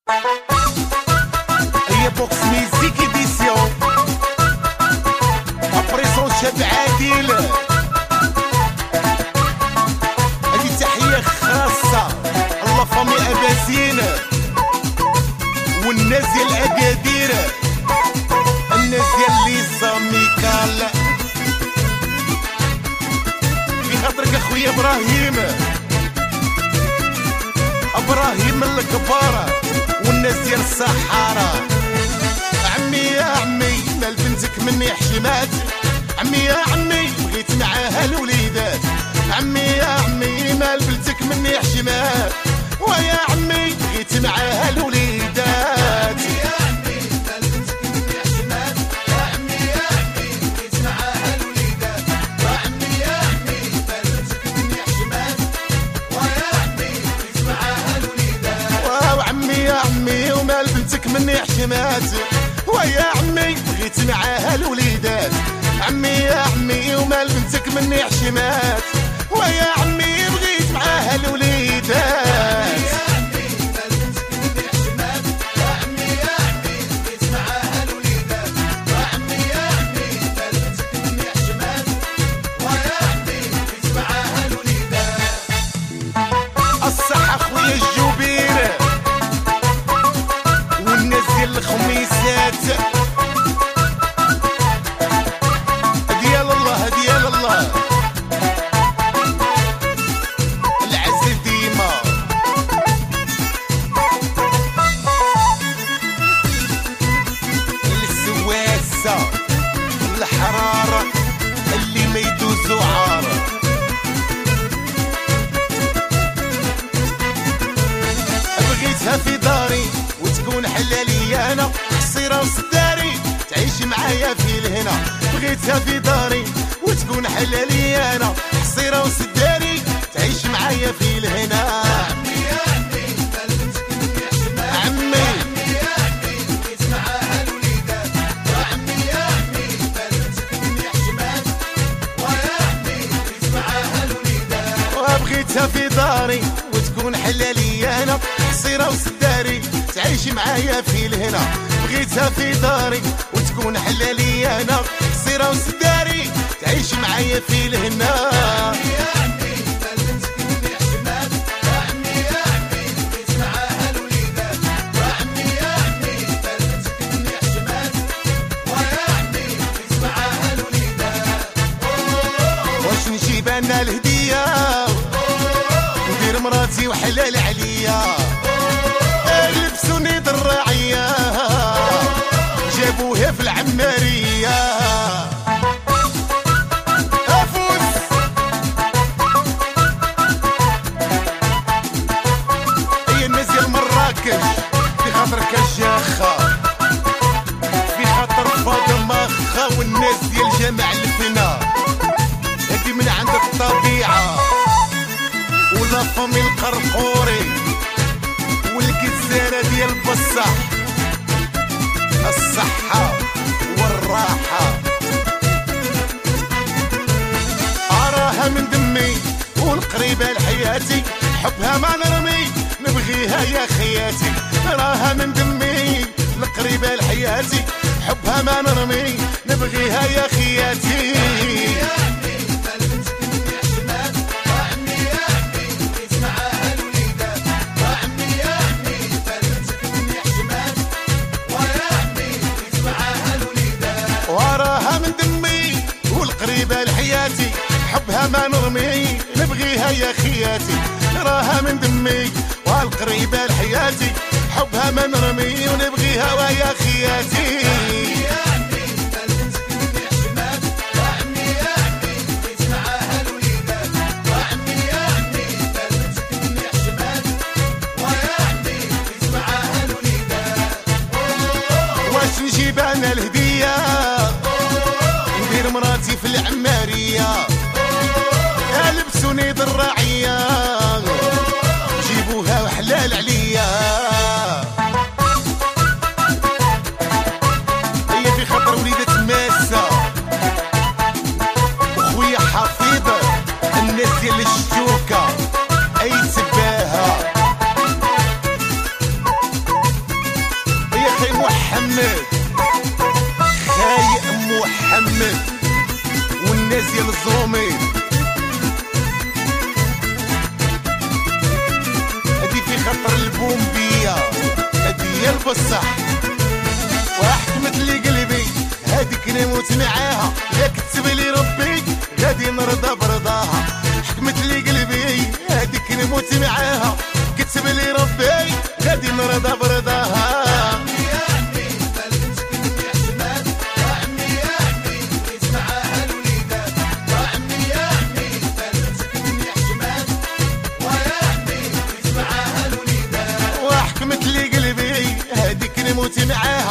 هي بوكس ميزيك اديسيون ابريسون شاب عادل. هذه تحية خاصة الله فامي أبازين والناس ديال الأكادير، الناس ديال ليزا ميكال، في خاطرك اخويا ابراهيم ابراهيم الكبار والناس ديال الصحارى. عمي يا عمي مال بنتك مني حشمات، عمي يا عمي بغيت معاها الوليدات، عمي يا عمي مال بنتك مني حشمات، ويا عمي بغيت معاها الوليدات. يا عمي مال بنتك مني حشمات، يا عمي يا عمي بغيت معاها الوليدات، وعمي يا عمي مال بنتك مني حشمات، ويا عمي بغيت معاها الوليدات. وعمي يا عمي ومال بنتك مني حشمات، ويا عمي بغيت معاها الوليدات، عمي يا عمي ومال بنتك مني حشمات، ويا عمي بغيت معاها الوليدات. يا عمي مال بنتك مني حشمات، يا عمي يا عمي بغيت معاها الوليدات، وعمي يا عمي مال بنتك مني حشمات، ويا عمي بغيت معاها الوليدات. الصحة خويا الجوبير والناس ديال الخميسات، ديال الله ديال الله العز ديما. السواسة الحرارة اللي ما يدوزو عار، بغيتها في داري وتكون حلالي انا قصيرة وصداري تعيش معايا في الهنا، بغيتها في داري وتكون حلالي انا قصيرة وصداري تعيش معايا في الهنا. عمي يا عمي مال بنتك مني حشمات، عمي يا عمي بغيت معاها الوليدات، وعمي يا عمي مال بنتك مني حشمات، ويا عمي بغيت معاها الوليدات. وبغيتها في داري وتكون حلالي انا قصيرة وصداري تعيش معايا في الهنا، بغيتها في داري وتكون حلالي انا قصيرة وصداري تعيش معايا في الهنا. يا عمي مال بنتك مني حشمات، يا عمي يا عمي بغيت معاها الوليدات، وعمي يا عمي مال بنتك مني حشمات، ويا عمي بغيت معاها الوليدات. واش نجيب انا الهدية ندير مراتي وحلال عليا، لبسوني الراعية جابوها في العمارية. أفوز هي الناس ديال مراكش في خاطر كشاخة، في خاطر فاطمة خا والناس ديال جامع الفنا، هادي من عند الطبيعة ولا فمي القرقوري والكزانة ديال بصح، الصحة والراحة أراها من دمي والقريبة لحياتي، حبها ما نرمي نبغيها يا خياتي، راها من دمي القريبة لحياتي، حبها ما نرمي نبغيها يا خياتي. وراها من دمي والقريبة لحياتي، حبها ما نرمي نبغيها يا خياتي، راها من دمي والقريبة لحياتي، حبها ما نرمي ونبغيها ويا خياتي. واش نجيب انا الهدية ندير مراتي في العمارية، لبسوني الراعية جيبوها وحلال عليا. هي في خاطر وليدة ماسة وخويا حفيظ الناس ديال الشوكة اي تباها. محمد خايق محمد والناس ديال الزرومين هادي في خطر البومبية هادي هي البصح وحكمت لي قلبي هاديك نموت معاها يا كتب لي ربي غادي نرضى برضاها حكمت لي قلبي هاديك نموت معاها كتب لي ربي غادي نرضى برضاها حكمت لي قلبي هاديك نموت معاها